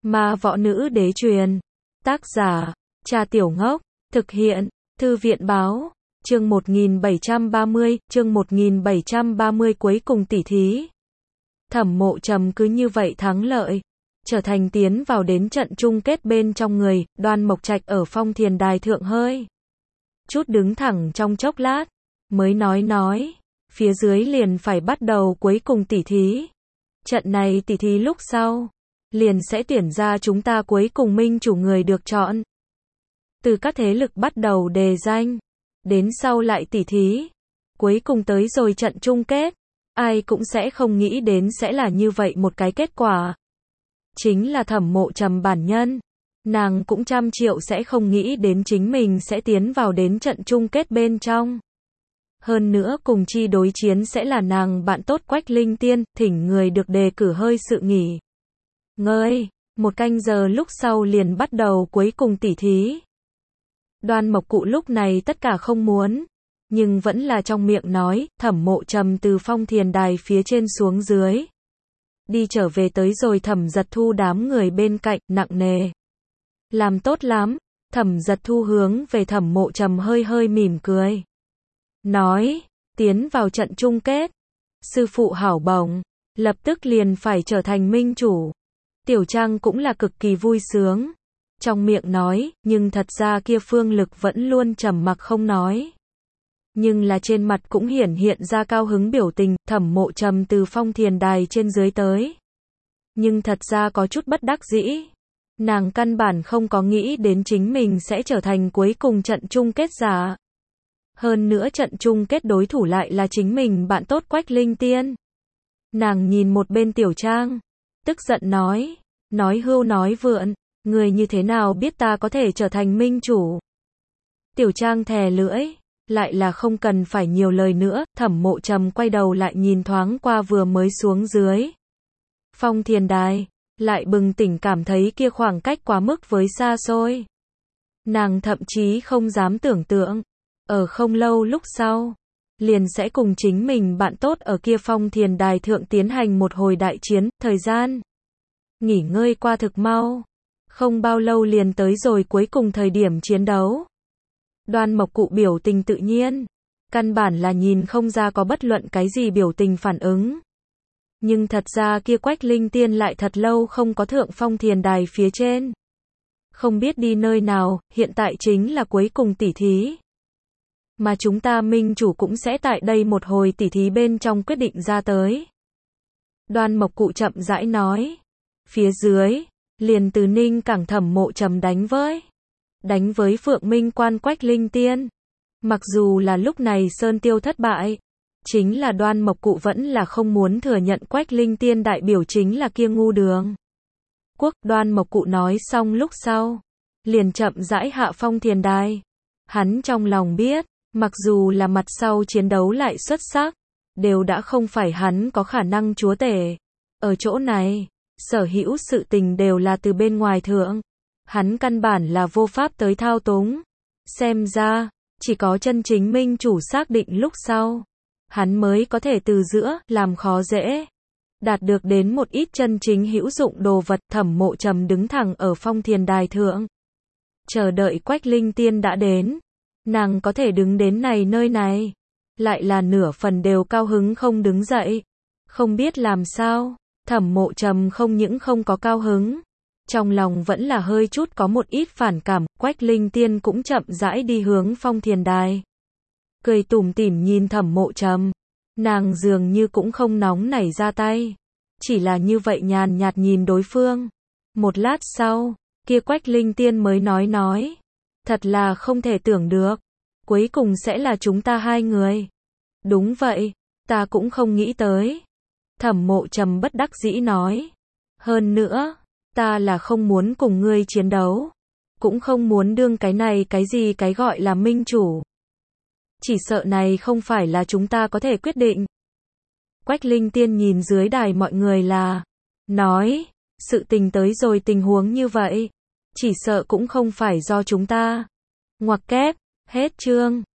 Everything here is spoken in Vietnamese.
Ma Võ Nữ Đế truyền. Tác giả, Cha Tiểu Ngốc. Thực hiện, Thư viện Báo. Chương 1730, cuối cùng tỉ thí. Thẩm Mộ Trầm cứ như vậy thắng lợi, trở thành tiến vào đến trận chung kết bên trong người. Đoan Mộc Trạch ở phong thiền đài thượng hơi chút đứng thẳng trong chốc lát, mới nói, phía dưới liền phải bắt đầu cuối cùng tỉ thí. Trận này tỉ thí lúc sau, liền sẽ tuyển ra chúng ta cuối cùng minh chủ người được chọn. Từ các thế lực bắt đầu đề danh, đến sau lại tỉ thí, cuối cùng tới rồi trận chung kết, ai cũng sẽ không nghĩ đến sẽ là như vậy một cái kết quả. Chính là Thẩm Mộ Trầm bản nhân, nàng cũng trăm triệu sẽ không nghĩ đến chính mình sẽ tiến vào đến trận chung kết bên trong. Hơn nữa cùng chi đối chiến sẽ là nàng bạn tốt Quách Linh Tiên, thỉnh người được đề cử hơi sự nghỉ ngơi. 1 canh giờ lúc sau liền bắt đầu cuối cùng tỉ thí. Đoan Mộc Cụ lúc này tất cả không muốn, nhưng vẫn là trong miệng nói. Thẩm Mộ Trầm từ phong thiền đài phía trên xuống dưới, đi trở về tới rồi Thẩm Giật Thu đám người bên cạnh, nặng nề. Làm tốt lắm. Thẩm Giật Thu hướng về Thẩm Mộ Trầm hơi mỉm cười, nói, tiến vào trận chung kết, sư phụ hảo bổng, lập tức liền phải trở thành minh chủ. Tiểu Trang cũng là cực kỳ vui sướng, trong miệng nói, nhưng thật ra kia Phương Lực vẫn luôn trầm mặc không nói. Nhưng là trên mặt cũng hiện ra cao hứng biểu tình. Thẩm Mộ Trầm từ phong thiền đài trên dưới tới, nhưng thật ra có chút bất đắc dĩ. Nàng căn bản không có nghĩ đến chính mình sẽ trở thành cuối cùng trận chung kết giả. Hơn nữa trận chung kết đối thủ lại là chính mình bạn tốt Quách Linh Tiên. Nàng nhìn một bên Tiểu Trang, tức giận nói hưu nói vượn, người như thế nào biết ta có thể trở thành minh chủ. Tiểu Trang thè lưỡi, lại là không cần phải nhiều lời nữa. Thẩm Mộ Trầm quay đầu lại nhìn thoáng qua vừa mới xuống dưới phong thiền đài, lại bừng tỉnh cảm thấy kia khoảng cách quá mức với xa xôi. Nàng thậm chí không dám tưởng tượng, ở không lâu lúc sau, liền sẽ cùng chính mình bạn tốt ở kia phong thiền đài thượng tiến hành một hồi đại chiến. Thời gian nghỉ ngơi qua thực mau, không bao lâu liền tới rồi cuối cùng thời điểm chiến đấu. Đoan Mộc Cụ biểu tình tự nhiên, căn bản là nhìn không ra có bất luận cái gì biểu tình phản ứng. Nhưng thật ra kia Quách Linh Tiên lại thật lâu không có thượng phong thiền đài phía trên, không biết đi nơi nào. Hiện tại chính là cuối cùng tỉ thí, mà chúng ta minh chủ cũng sẽ tại đây một hồi tỉ thí bên trong quyết định ra tới. Đoan Mộc Cụ chậm rãi nói, phía dưới liền từ Ninh Cảng Thẩm Mộ Trầm đánh với Phượng Minh Quan Quách Linh Tiên. Mặc dù là lúc này Sơn Tiêu thất bại, chính là Đoan Mộc Cụ vẫn là không muốn thừa nhận Quách Linh Tiên đại biểu chính là kia ngu đường quốc. Đoan Mộc Cụ nói xong lúc sau, liền chậm rãi hạ phong thiền đài. Hắn trong lòng biết, mặc dù là mặt sau chiến đấu lại xuất sắc, đều đã không phải hắn có khả năng chúa tể. Ở chỗ này, sở hữu sự tình đều là từ bên ngoài thượng, hắn căn bản là vô pháp tới thao túng. Xem ra, chỉ có chân chính minh chủ xác định lúc sau, hắn mới có thể từ giữa làm khó dễ, đạt được đến một ít chân chính hữu dụng đồ vật. Thẩm Mộ Trầm đứng thẳng ở phong thiền đài thượng, chờ đợi Quách Linh Tiên đã đến. Nàng có thể đứng đến nơi này, lại là nửa phần đều cao hứng không đứng dậy. Không biết làm sao, Thẩm Mộ Trầm không những không có cao hứng, trong lòng vẫn là hơi chút có một ít phản cảm. Quách Linh Tiên cũng chậm rãi đi hướng phong thiền đài, cười tủm tỉm nhìn Thẩm Mộ Trầm. Nàng dường như cũng không nóng nảy ra tay, chỉ là như vậy nhàn nhạt nhìn đối phương. Một lát sau, kia Quách Linh Tiên mới nói, thật là không thể tưởng được, cuối cùng sẽ là chúng ta hai người. Đúng vậy, ta cũng không nghĩ tới. Thẩm Mộ Trầm bất đắc dĩ nói, hơn nữa, ta là không muốn cùng ngươi chiến đấu, cũng không muốn đương cái gọi là minh chủ. Chỉ sợ này không phải là chúng ta có thể quyết định. Quách Linh Tiên nhìn dưới đài mọi người nói, sự tình tới rồi tình huống như vậy, chỉ sợ cũng không phải do chúng ta. Ngoặc kép, hết chương.